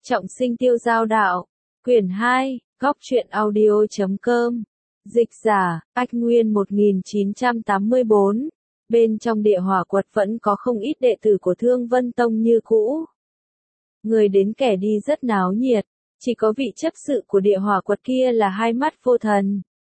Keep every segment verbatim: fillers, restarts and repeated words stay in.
Trọng sinh tiêu giao đạo. Quyển hai, góc truyện audio chấm com. Dịch giả, Ách Nguyên một nghìn chín trăm tám mươi tư. Bên trong địa hỏa quật vẫn có không ít đệ tử của Thương Vân Tông như cũ. Người đến kẻ đi rất náo nhiệt, chỉ có vị chấp sự của địa hỏa quật kia là hai mắt vô thần.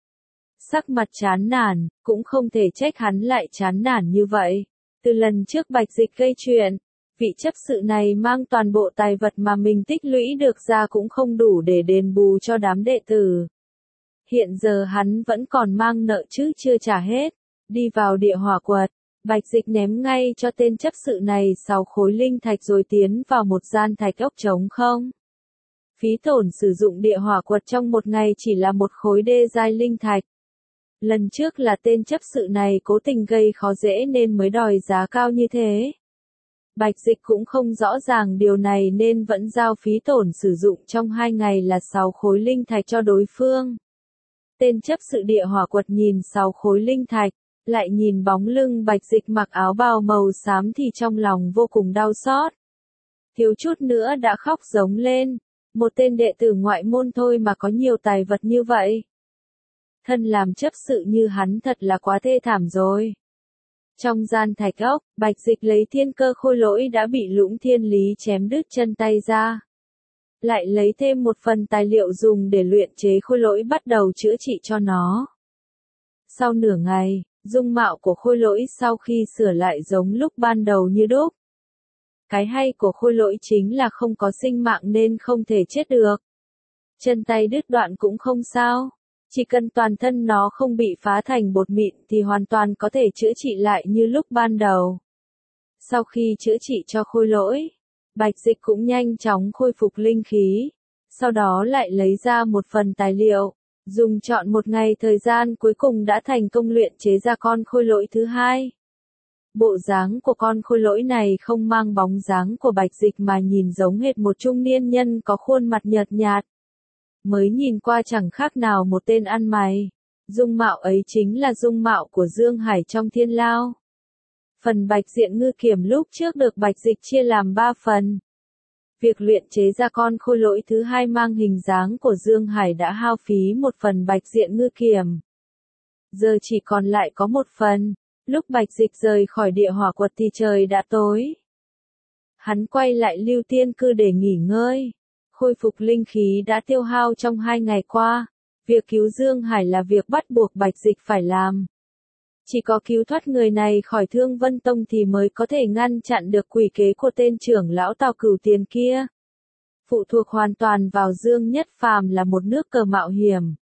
Sắc mặt chán nản, cũng không thể trách hắn lại chán nản như vậy. Từ lần trước Bạch Dịch gây chuyện, vị chấp sự này mang toàn bộ tài vật mà mình tích lũy được ra cũng không đủ để đền bù cho đám đệ tử. Hiện giờ hắn vẫn còn mang nợ chứ chưa trả hết. Đi vào địa hỏa quật, Bạch Dịch ném ngay cho tên chấp sự này sáu khối linh thạch rồi tiến vào một gian thạch ốc trống không. Phí tổn sử dụng địa hỏa quật trong một ngày chỉ là một khối đê giai linh thạch. Lần trước là tên chấp sự này cố tình gây khó dễ nên mới đòi giá cao như thế. Bạch Dịch cũng không rõ ràng điều này nên vẫn giao phí tổn sử dụng trong hai ngày là sáu khối linh thạch cho đối phương. Tên chấp sự địa hỏa quật nhìn sáu khối linh thạch, lại nhìn bóng lưng Bạch Dịch mặc áo bào màu xám thì trong lòng vô cùng đau xót. Thiếu chút nữa đã khóc giống lên, một tên đệ tử ngoại môn thôi mà có nhiều tài vật như vậy. Thân làm chấp sự như hắn thật là quá thê thảm rồi. Trong gian thạch ốc, Bạch Dịch lấy thiên cơ khôi lỗi đã bị Lũng Thiên Lý chém đứt chân tay ra. Lại lấy thêm một phần tài liệu dùng để luyện chế khôi lỗi bắt đầu chữa trị cho nó. Sau nửa ngày, dung mạo của khôi lỗi sau khi sửa lại giống lúc ban đầu như đúc. Cái hay của khôi lỗi chính là không có sinh mạng nên không thể chết được. Chân tay đứt đoạn cũng không sao. Chỉ cần toàn thân nó không bị phá thành bột mịn thì hoàn toàn có thể chữa trị lại như lúc ban đầu. Sau khi chữa trị cho khôi lỗi, Bạch Dịch cũng nhanh chóng khôi phục linh khí. Sau đó lại lấy ra một phần tài liệu, dùng trọn một ngày thời gian cuối cùng đã thành công luyện chế ra con khôi lỗi thứ hai. Bộ dáng của con khôi lỗi này không mang bóng dáng của Bạch Dịch mà nhìn giống hệt một trung niên nhân có khuôn mặt nhợt nhạt. Mới nhìn qua chẳng khác nào một tên ăn mày. Dung mạo ấy chính là dung mạo của Dương Hải trong Thiên Lao. Phần Bạch Diện Ngư Kiểm lúc trước được Bạch Dịch chia làm ba phần. Việc luyện chế ra con khôi lỗi thứ hai mang hình dáng của Dương Hải đã hao phí một phần Bạch Diện Ngư Kiểm. Giờ chỉ còn lại có một phần. Lúc Bạch Dịch rời khỏi địa hỏa quật thì trời đã tối. Hắn quay lại Lưu Tiên Cư để nghỉ ngơi. Khôi phục linh khí đã tiêu hao trong hai ngày qua. Việc cứu Dương Hải là việc bắt buộc Bạch Dịch phải làm. Chỉ có cứu thoát người này khỏi Thương Vân Tông thì mới có thể ngăn chặn được quỷ kế của tên trưởng lão Tào Cửu Tiền kia. Phụ thuộc hoàn toàn vào Dương Nhất Phàm là một nước cờ mạo hiểm.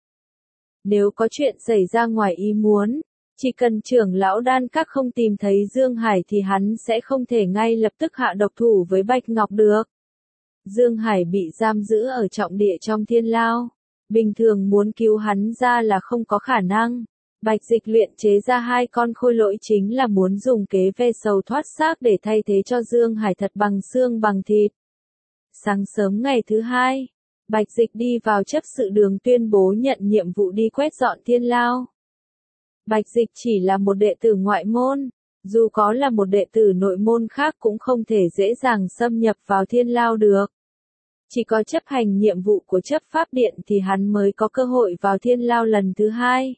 Nếu có chuyện xảy ra ngoài ý muốn, chỉ cần trưởng lão Đan Các không tìm thấy Dương Hải thì hắn sẽ không thể ngay lập tức hạ độc thủ với Bạch Ngọc được. Dương Hải bị giam giữ ở trọng địa trong Thiên Lao. Bình thường muốn cứu hắn ra là không có khả năng. Bạch Dịch luyện chế ra hai con khôi lỗi chính là muốn dùng kế ve sầu thoát xác để thay thế cho Dương Hải thật bằng xương bằng thịt. Sáng sớm ngày thứ hai, Bạch Dịch đi vào chấp sự đường tuyên bố nhận nhiệm vụ đi quét dọn Thiên Lao. Bạch Dịch chỉ là một đệ tử ngoại môn. Dù có là một đệ tử nội môn khác cũng không thể dễ dàng xâm nhập vào Thiên Lao được. Chỉ có chấp hành nhiệm vụ của chấp pháp điện thì hắn mới có cơ hội vào Thiên Lao lần thứ hai.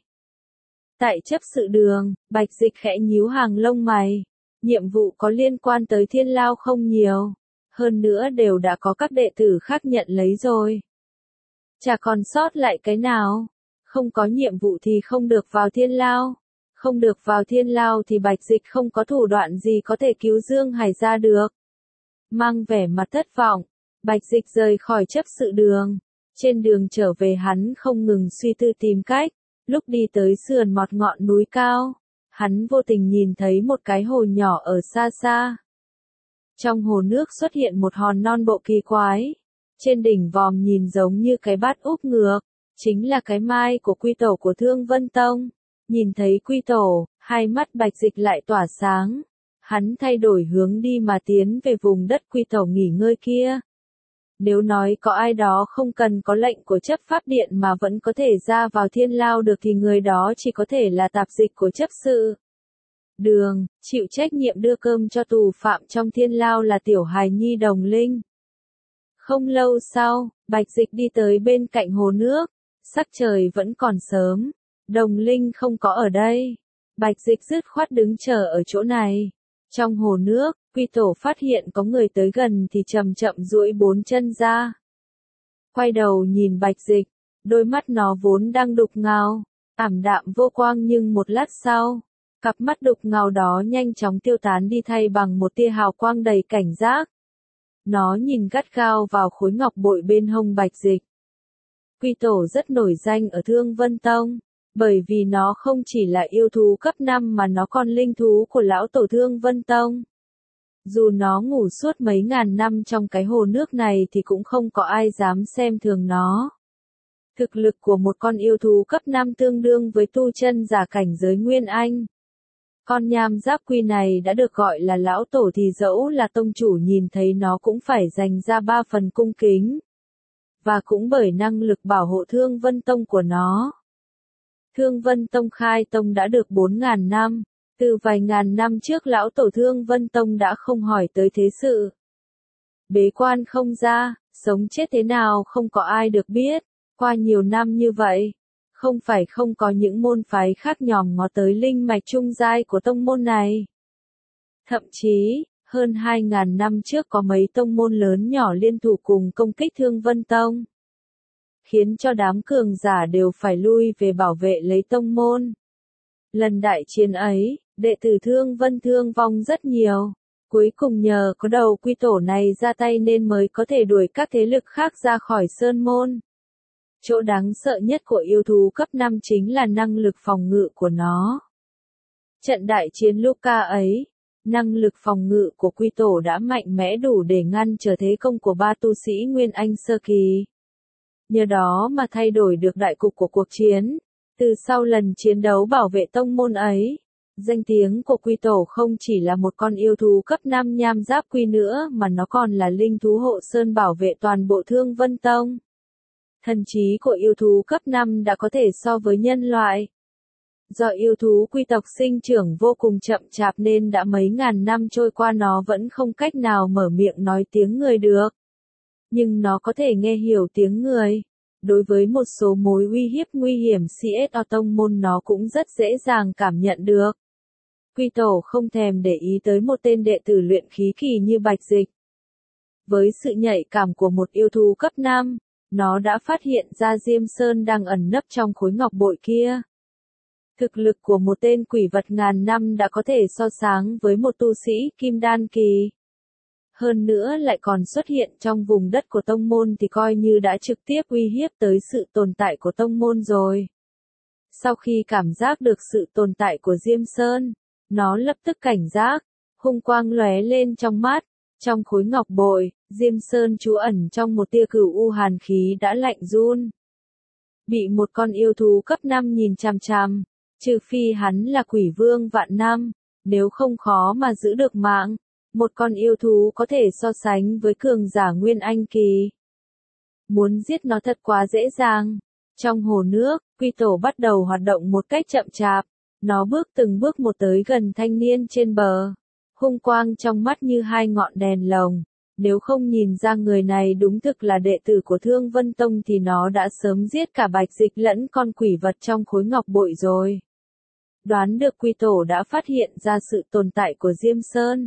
Tại chấp sự đường, Bạch Dịch khẽ nhíu hàng lông mày. Nhiệm vụ có liên quan tới Thiên Lao không nhiều. Hơn nữa đều đã có các đệ tử khác nhận lấy rồi. Chả còn sót lại cái nào. Không có nhiệm vụ thì không được vào Thiên Lao. Không được vào Thiên Lao thì Bạch Dịch không có thủ đoạn gì có thể cứu Dương Hải ra được. Mang vẻ mặt thất vọng, Bạch Dịch rời khỏi chấp sự đường. Trên đường trở về hắn không ngừng suy tư tìm cách. Lúc đi tới sườn mọt ngọn núi cao, hắn vô tình nhìn thấy một cái hồ nhỏ ở xa xa. Trong hồ nước xuất hiện một hòn non bộ kỳ quái. Trên đỉnh vòm nhìn giống như cái bát úp ngược, chính là cái mai của quy tổ của Thương Vân Tông. Nhìn thấy quy tổ, hai mắt Bạch Dịch lại tỏa sáng. Hắn thay đổi hướng đi mà tiến về vùng đất quy tổ nghỉ ngơi kia. Nếu nói có ai đó không cần có lệnh của chấp pháp điện mà vẫn có thể ra vào Thiên Lao được thì người đó chỉ có thể là tạp dịch của chấp sự đường, chịu trách nhiệm đưa cơm cho tù phạm trong Thiên Lao là tiểu hài nhi Đồng Linh. Không lâu sau, Bạch Dịch đi tới bên cạnh hồ nước, sắc trời vẫn còn sớm, Đồng Linh không có ở đây. Bạch Dịch dứt khoát đứng chờ ở chỗ này. Trong hồ nước, Quy Tổ phát hiện có người tới gần thì chậm chậm duỗi bốn chân ra. Quay đầu nhìn Bạch Dịch, đôi mắt nó vốn đang đục ngầu, ảm đạm vô quang, nhưng một lát sau, cặp mắt đục ngầu đó nhanh chóng tiêu tán đi thay bằng một tia hào quang đầy cảnh giác. Nó nhìn gắt gao vào khối ngọc bội bên hông Bạch Dịch. Quy Tổ rất nổi danh ở Thương Vân Tông, bởi vì nó không chỉ là yêu thú cấp năm mà nó còn linh thú của lão tổ Thương Vân Tông. Dù nó ngủ suốt mấy ngàn năm trong cái hồ nước này thì cũng không có ai dám xem thường nó. Thực lực của một con yêu thú cấp năm tương đương với tu chân giả cảnh giới Nguyên Anh. Con nham giáp quy này đã được gọi là lão tổ thì dẫu là tông chủ nhìn thấy nó cũng phải dành ra ba phần cung kính. Và cũng bởi năng lực bảo hộ Thương Vân Tông của nó. Thương Vân Tông khai tông đã được bốn ngàn năm. Từ vài ngàn năm trước lão tổ Thương Vân Tông đã không hỏi tới thế sự. Bế quan không ra, sống chết thế nào không có ai được biết. Qua nhiều năm như vậy, không phải không có những môn phái khác nhòm ngó tới linh mạch trung giai của tông môn này. Thậm chí, hơn hai ngàn năm trước có mấy tông môn lớn nhỏ liên thủ cùng công kích Thương Vân Tông. Khiến cho đám cường giả đều phải lui về bảo vệ lấy tông môn. Lần đại chiến ấy, đệ tử Thương Vân thương vong rất nhiều. Cuối cùng nhờ có đầu Quy Tổ này ra tay nên mới có thể đuổi các thế lực khác ra khỏi sơn môn. Chỗ đáng sợ nhất của yêu thú cấp năm chính là năng lực phòng ngự của nó. Trận đại chiến Luca ấy, năng lực phòng ngự của Quy Tổ đã mạnh mẽ đủ để ngăn trở thế công của ba tu sĩ Nguyên Anh sơ kỳ. Nhờ đó mà thay đổi được đại cục của cuộc chiến. Từ sau lần chiến đấu bảo vệ tông môn ấy, danh tiếng của Quy Tổ không chỉ là một con yêu thú cấp năm nham giáp quy nữa mà nó còn là linh thú hộ sơn bảo vệ toàn bộ Thương Vân Tông. Thần trí của yêu thú cấp năm đã có thể so với nhân loại. Do yêu thú quy tộc sinh trưởng vô cùng chậm chạp nên đã mấy ngàn năm trôi qua nó vẫn không cách nào mở miệng nói tiếng người được. Nhưng nó có thể nghe hiểu tiếng người. Đối với một số mối uy hiếp nguy hiểm xê ét o tông môn nó cũng rất dễ dàng cảm nhận được. Quy Tổ không thèm để ý tới một tên đệ tử luyện khí kỳ như Bạch Dịch. Với sự nhạy cảm của một yêu thú cấp năm, nó đã phát hiện ra Diêm Sơn đang ẩn nấp trong khối ngọc bội kia. Thực lực của một tên quỷ vật ngàn năm đã có thể so sánh với một tu sĩ kim đan kỳ. Hơn nữa lại còn xuất hiện trong vùng đất của tông môn thì coi như đã trực tiếp uy hiếp tới sự tồn tại của tông môn rồi. Sau khi cảm giác được sự tồn tại của Diêm Sơn, nó lập tức cảnh giác, hung quang lóe lên trong mắt. Trong khối ngọc bội, Diêm Sơn trú ẩn trong một tia cửu u hàn khí đã lạnh run. Bị một con yêu thú cấp năm nhìn chằm chằm, trừ phi hắn là quỷ vương vạn năm, nếu không khó mà giữ được mạng. Một con yêu thú có thể so sánh với cường giả Nguyên Anh kỳ. Muốn giết nó thật quá dễ dàng. Trong hồ nước, Quy Tổ bắt đầu hoạt động một cách chậm chạp. Nó bước từng bước một tới gần thanh niên trên bờ. Hung quang trong mắt như hai ngọn đèn lồng. Nếu không nhìn ra người này đúng thực là đệ tử của Thương Vân Tông thì nó đã sớm giết cả Bạch Dịch lẫn con quỷ vật trong khối ngọc bội rồi. Đoán được Quy Tổ đã phát hiện ra sự tồn tại của Diêm Sơn.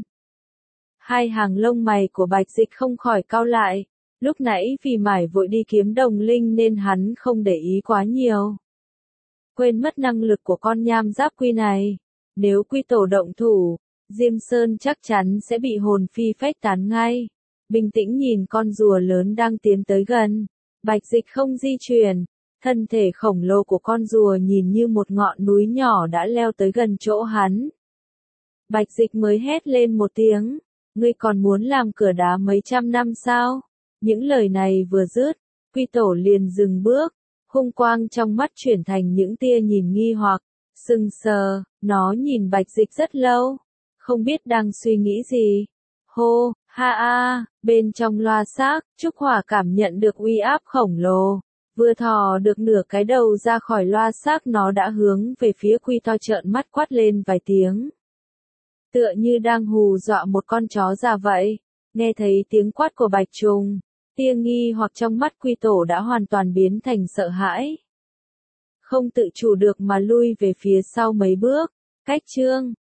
Hai hàng lông mày của Bạch Dịch không khỏi cau lại. Lúc nãy vì mải vội đi kiếm Đồng Linh nên hắn không để ý quá nhiều. Quên mất năng lực của con nham giáp quy này. Nếu Quy Tổ động thủ, Diêm Sơn chắc chắn sẽ bị hồn phi phách tán ngay. Bình tĩnh nhìn con rùa lớn đang tiến tới gần. Bạch Dịch không di chuyển. Thân thể khổng lồ của con rùa nhìn như một ngọn núi nhỏ đã leo tới gần chỗ hắn. Bạch Dịch mới hét lên một tiếng. Ngươi còn muốn làm cửa đá mấy trăm năm sao? Những lời này vừa dứt, Quy Tổ liền dừng bước, hung quang trong mắt chuyển thành những tia nhìn nghi hoặc, sừng sờ, nó nhìn Bạch Dịch rất lâu, không biết đang suy nghĩ gì. Hô, ha a, bên trong loa xác, Trúc Hỏa cảm nhận được uy áp khổng lồ, vừa thò được nửa cái đầu ra khỏi loa xác nó đã hướng về phía Quy To trợn mắt quát lên vài tiếng. Tựa như đang hù dọa một con chó già vậy. Nghe thấy tiếng quát của Bạch Trùng, Tia nghi hoặc trong mắt Quy Tổ đã hoàn toàn biến thành sợ hãi. Không tự chủ được mà lui về phía sau mấy bước. Cách Trương